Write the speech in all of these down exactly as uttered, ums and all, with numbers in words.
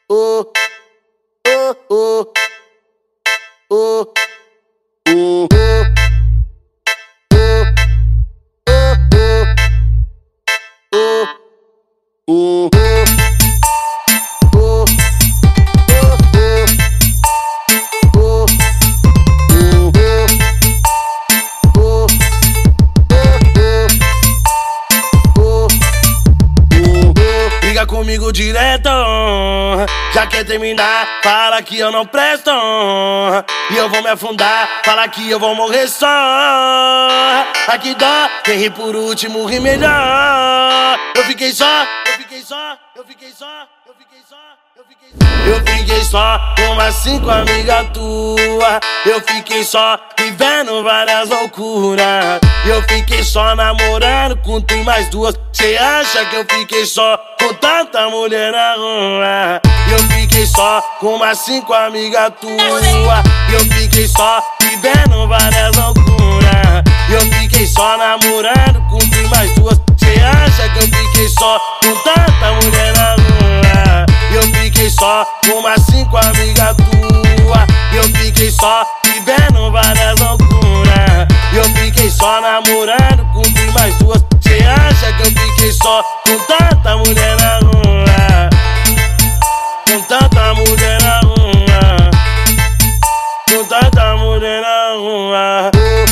oh, oh, oh, oh, oh, oh, oh, Briga comigo direto, já quer terminar, fala que eu não presto. E eu vou me afundar, fala que eu vou morrer só. Aqui dó, quem ri por último ri melhor. Eu fiquei só, eu fiquei só, eu fiquei só, eu fiquei só, eu fiquei só. Eu fiquei só com umas cinco amigas tuas. Eu fiquei só vivendo várias loucuras. Eu fiquei só namorando com tu e mais duas. Cê acha que eu fiquei só com tanta mulher na rua? Eu fiquei só com umas cinco amigas tuas. Eu fiquei só vivendo várias loucuras. Eu fiquei só namorando com tu e mais duas. Cê acha que eu fiquei só com tanta mulher na rua? Eu fiquei só com umas cinco amigas tuas. Eu fiquei só vivendo várias loucuras. Eu fiquei só namorando com tu e mais duas. Cê acha que eu fiquei só com tanta mulher na rua? Com tanta mulher na rua. Com tanta mulher na rua.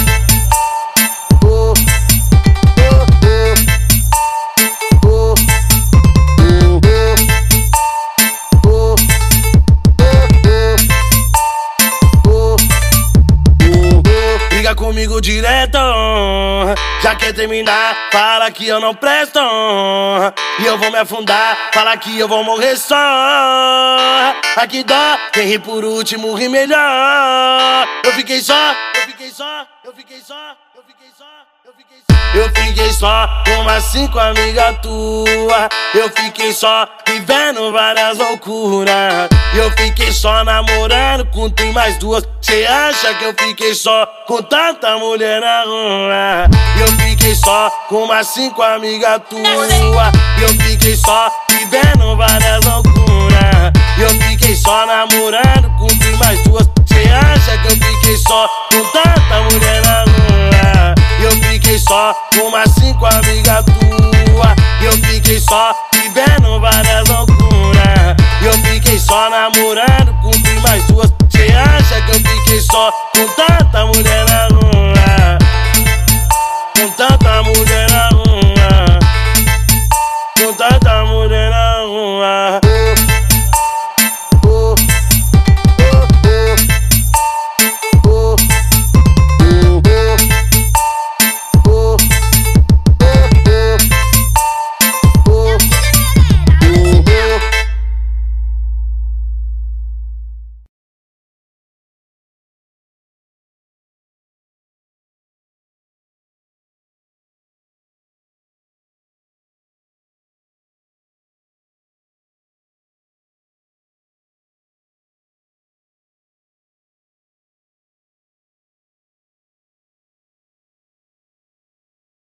Briga comigo direto, já quer terminar, fala que eu não presto. E eu vou me afundar, fala que eu vou morrer só. Aqui dó, quem ri por último ri melhor. Eu fiquei só, eu fiquei só, eu fiquei só, eu fiquei só, eu fiquei só. Eu fiquei só com umas cinco amigas tuas. Eu fiquei só vivendo várias loucuras. Eu fiquei só namorando com tu e mais duas. Cê acha que eu fiquei só com tanta mulher na rua? Eu fiquei só com umas cinco amigas tuas. Eu fiquei só vivendo várias loucuras. Eu fiquei só namorando com tu e mais duas. Cê acha que eu fiquei só com tanta mulher na rua? Eu fiquei só com umas cinco amigas tuas. Eu fiquei só vivendo várias loucuras. Eu fiquei só namorando com tu e mais duas. Cê acha que eu fiquei só com tanta mulher na rua? Com tanta mulher na rua. Com tanta mulher na rua.